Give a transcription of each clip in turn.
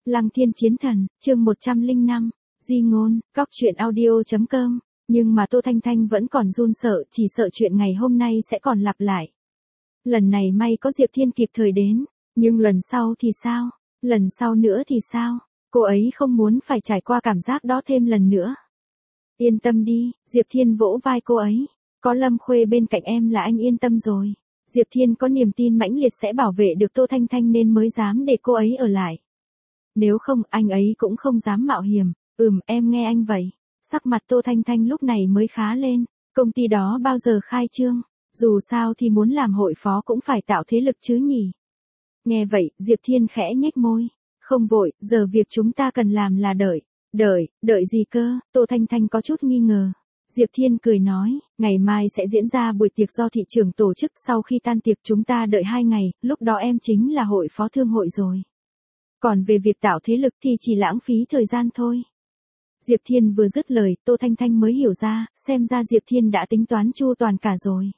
Lăng Thiên Chiến Thần, chương 105, Di ngôn, Góc Chuyện Audio.com. Nhưng mà Tô Thanh Thanh vẫn còn run sợ, chỉ sợ chuyện ngày hôm nay sẽ còn lặp lại. Lần này may có Diệp Thiên kịp thời đến, nhưng lần sau thì sao? Lần sau nữa thì sao? Cô ấy không muốn phải trải qua cảm giác đó thêm lần nữa. Yên tâm đi, Diệp Thiên vỗ vai cô ấy. Có Lâm Khuê bên cạnh em là anh yên tâm rồi. Diệp Thiên có niềm tin mãnh liệt sẽ bảo vệ được Tô Thanh Thanh nên mới dám để cô ấy ở lại. Nếu không, anh ấy cũng không dám mạo hiểm. Em nghe anh vậy. Sắc mặt Tô Thanh Thanh lúc này mới khá lên. Công ty đó bao giờ khai trương? Dù sao thì muốn làm hội phó cũng phải tạo thế lực chứ nhỉ? Nghe vậy, Diệp Thiên khẽ nhếch môi. Không vội, giờ việc chúng ta cần làm là đợi. Đợi gì cơ? Tô Thanh Thanh có chút nghi ngờ. Diệp Thiên cười nói, ngày mai sẽ diễn ra buổi tiệc do thị trưởng tổ chức, sau khi tan tiệc chúng ta đợi 2 ngày, lúc đó em chính là hội phó thương hội rồi. Còn về việc tạo thế lực thì chỉ lãng phí thời gian thôi. Diệp Thiên vừa dứt lời, Tô Thanh Thanh mới hiểu ra, xem ra Diệp Thiên đã tính toán chu toàn cả rồi.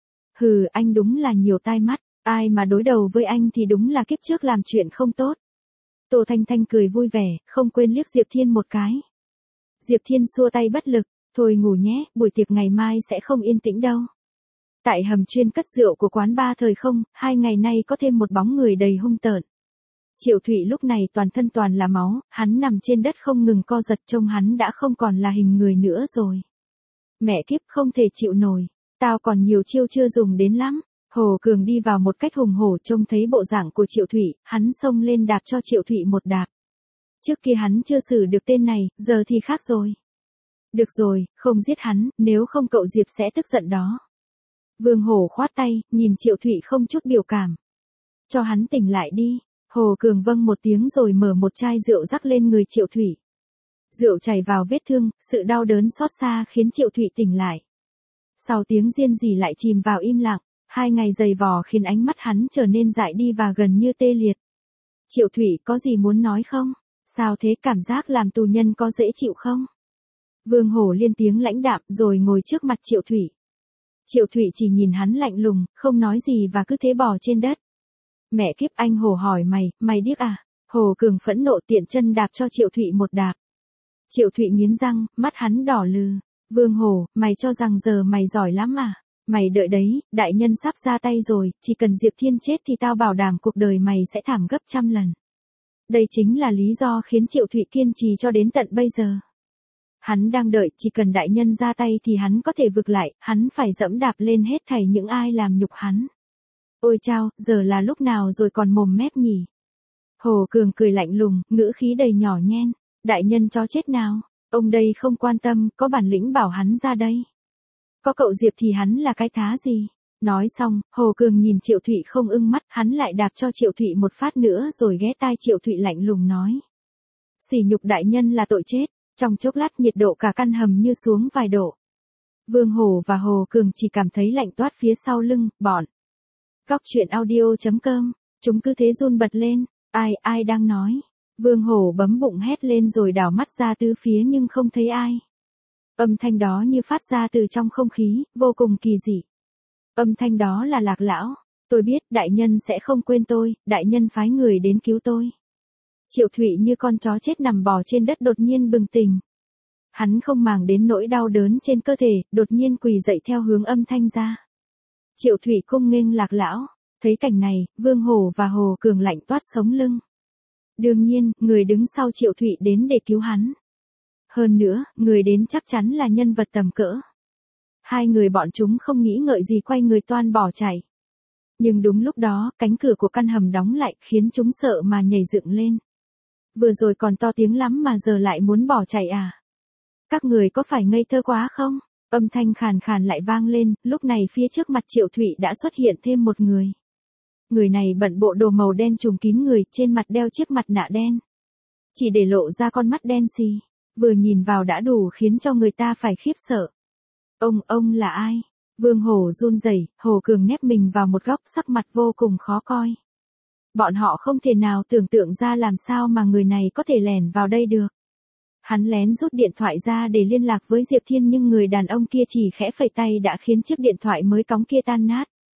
Anh đúng là nhiều tai mắt, ai mà đối đầu với anh thì đúng là kiếp trước làm chuyện không tốt. Tô Thanh Thanh cười vui vẻ, không quên liếc Diệp Thiên một cái. Diệp Thiên xua tay bất lực, thôi ngủ nhé, buổi tiệc ngày mai sẽ không yên tĩnh đâu. Tại hầm chuyên cất rượu của quán bar Thời Không, 2 ngày nay có thêm một bóng người đầy hung tợn. Triệu Thụy lúc này toàn thân toàn là máu, hắn nằm trên đất không ngừng co giật, trông hắn đã không còn là hình người nữa rồi. Mẹ kiếp, không thể chịu nổi, tao còn nhiều chiêu chưa dùng đến lắm. Hồ Cường đi vào một cách hùng hổ, trông thấy bộ dạng của Triệu Thụy, hắn xông lên đạp cho Triệu Thụy một đạp. Trước kia hắn chưa xử được tên này, giờ thì khác rồi. Được rồi, không giết hắn, nếu không cậu Diệp sẽ tức giận đó. Vương Hổ khoát tay, nhìn Triệu Thụy không chút biểu cảm. Cho hắn tỉnh lại đi. Hồ Cường vâng một tiếng rồi mở một chai rượu rắc lên người Triệu Thụy. Rượu chảy vào vết thương, sự đau đớn xót xa khiến Triệu Thụy tỉnh lại. Sau tiếng riêng rỉ lại chìm vào im lặng, 2 ngày dày vò khiến ánh mắt hắn trở nên dại đi và gần như tê liệt. Triệu Thụy có gì muốn nói không? Sao thế, cảm giác làm tù nhân có dễ chịu không? Vương Hổ liên tiếng lãnh đạm rồi ngồi trước mặt Triệu Thụy. Triệu Thụy chỉ nhìn hắn lạnh lùng, không nói gì và cứ thế bò trên đất. Mẹ kiếp, anh Hổ hỏi mày điếc à? Hồ Cường phẫn nộ tiện chân đạp cho Triệu Thụy một đạp. Triệu Thụy nghiến răng, mắt hắn đỏ lừ. Vương Hổ, mày cho rằng giờ mày giỏi lắm à? Mày đợi đấy, đại nhân sắp ra tay rồi, chỉ cần Diệp Thiên chết thì tao bảo đảm cuộc đời mày sẽ thảm gấp trăm lần. Đây chính là lý do khiến Triệu Thụy kiên trì cho đến tận bây giờ. Hắn đang đợi, chỉ cần đại nhân ra tay thì hắn có thể vực lại, hắn phải dẫm đạp lên hết thảy những ai làm nhục hắn. Ôi chao, giờ là lúc nào rồi còn mồm mép nhỉ? Hồ Cường cười lạnh lùng, ngữ khí đầy nhỏ nhen. Đại nhân chó chết nào? Ông đây không quan tâm, có bản lĩnh bảo hắn ra đây. Có cậu Diệp thì hắn là cái thá gì? Nói xong, Hồ Cường nhìn Triệu Thụy không ưng mắt, hắn lại đạp cho Triệu Thụy một phát nữa rồi ghé tai Triệu Thụy lạnh lùng nói. Sỉ nhục đại nhân là tội chết. Trong chốc lát nhiệt độ cả căn hầm như xuống vài độ. Vương Hổ và Hồ Cường chỉ cảm thấy lạnh toát phía sau lưng, bọn. Góc Chuyện Audio.com, chúng cứ thế run bật lên, ai đang nói. Vương Hổ bấm bụng hét lên rồi đảo mắt ra tứ phía nhưng không thấy ai. Âm thanh đó như phát ra từ trong không khí, vô cùng kỳ dị. Âm thanh đó là Lạc Lão. Tôi biết đại nhân sẽ không quên tôi, đại nhân phái người đến cứu tôi. Triệu Thụy như con chó chết nằm bò trên đất đột nhiên bừng tỉnh. Hắn không màng đến nỗi đau đớn trên cơ thể, đột nhiên quỳ dậy theo hướng âm thanh ra. Triệu Thụy cung nghênh Lạc Lão. Thấy cảnh này, Vương Hổ và Hồ Cường lạnh toát sống lưng. Đương nhiên, người đứng sau Triệu Thụy đến để cứu hắn. Hơn nữa, người đến chắc chắn là nhân vật tầm cỡ. 2 người bọn chúng không nghĩ ngợi gì quay người toan bỏ chạy. Nhưng đúng lúc đó, cánh cửa của căn hầm đóng lại khiến chúng sợ mà nhảy dựng lên. Vừa rồi còn to tiếng lắm mà giờ lại muốn bỏ chạy à? Các người có phải ngây thơ quá không? Âm thanh khàn khàn lại vang lên, lúc này phía trước mặt Triệu Thụy đã xuất hiện thêm một người. Người này bận bộ đồ màu đen trùm kín người, trên mặt đeo chiếc mặt nạ đen. Chỉ để lộ ra con mắt đen xì, vừa nhìn vào đã đủ khiến cho người ta phải khiếp sợ. Ông là ai? Vương Hổ run rẩy, Hồ Cường nép mình vào một góc, sắc mặt vô cùng khó coi. Bọn họ không thể nào tưởng tượng ra làm sao mà người này có thể lẻn vào đây được. Hắn lén rút điện thoại ra để liên lạc với Diệp Thiên nhưng người đàn ông kia chỉ khẽ phẩy tay đã khiến chiếc điện thoại mới cóng kia tan nát.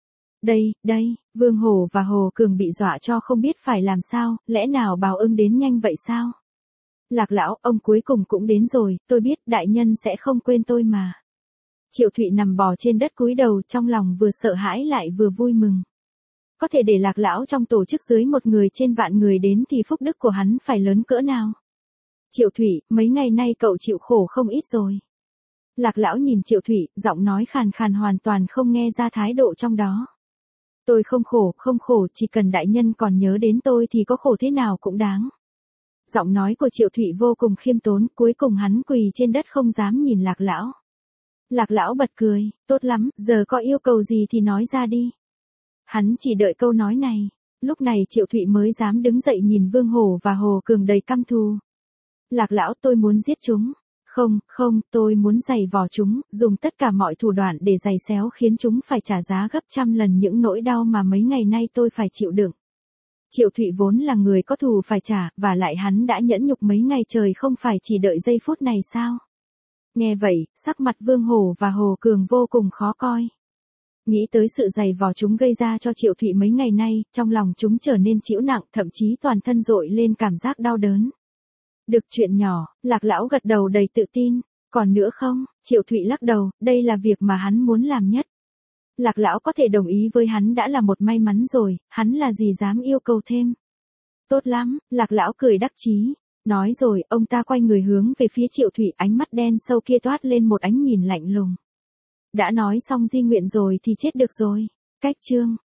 Đây, Vương Hổ và Hồ Cường bị dọa cho không biết phải làm sao, lẽ nào Bào Ưng đến nhanh vậy sao? Lạc lão, ông cuối cùng cũng đến rồi, tôi biết đại nhân sẽ không quên tôi mà. Triệu Thụy nằm bò trên đất cúi đầu, trong lòng vừa sợ hãi lại vừa vui mừng. Có thể để Lạc lão trong tổ chức dưới một người trên vạn người đến thì phúc đức của hắn phải lớn cỡ nào. Triệu Thụy, mấy ngày nay cậu chịu khổ không ít rồi. Lạc lão nhìn Triệu Thụy, giọng nói khàn khàn hoàn toàn không nghe ra thái độ trong đó. Tôi không khổ, chỉ cần đại nhân còn nhớ đến tôi thì có khổ thế nào cũng đáng. Giọng nói của Triệu Thụy vô cùng khiêm tốn, cuối cùng hắn quỳ trên đất không dám nhìn Lạc lão. Lạc lão bật cười, tốt lắm, giờ có yêu cầu gì thì nói ra đi. Hắn chỉ đợi câu nói này, lúc này Triệu Thụy mới dám đứng dậy nhìn Vương Hổ và Hồ Cường đầy căm thù. Lạc lão, tôi muốn giết chúng. Không, tôi muốn giày vò chúng, dùng tất cả mọi thủ đoạn để giày xéo khiến chúng phải trả giá gấp trăm lần những nỗi đau mà mấy ngày nay tôi phải chịu đựng. Triệu Thụy vốn là người có thù phải trả, và lại hắn đã nhẫn nhục mấy ngày trời không phải chỉ đợi giây phút này sao? Nghe vậy, sắc mặt Vương Hổ và Hồ Cường vô cùng khó coi. Nghĩ tới sự giày vò chúng gây ra cho Triệu Thụy mấy ngày nay, trong lòng chúng trở nên chịu nặng, thậm chí toàn thân dội lên cảm giác đau đớn. Được chuyện nhỏ, Lạc lão gật đầu đầy tự tin. Còn nữa không? Triệu Thụy lắc đầu, đây là việc mà hắn muốn làm nhất. Lạc lão có thể đồng ý với hắn đã là một may mắn rồi, hắn là gì dám yêu cầu thêm. Tốt lắm, Lạc lão cười đắc chí. Nói rồi, ông ta quay người hướng về phía Triệu Thụy, ánh mắt đen sâu kia toát lên một ánh nhìn lạnh lùng. Đã nói xong di nguyện rồi thì chết được rồi. Cách chương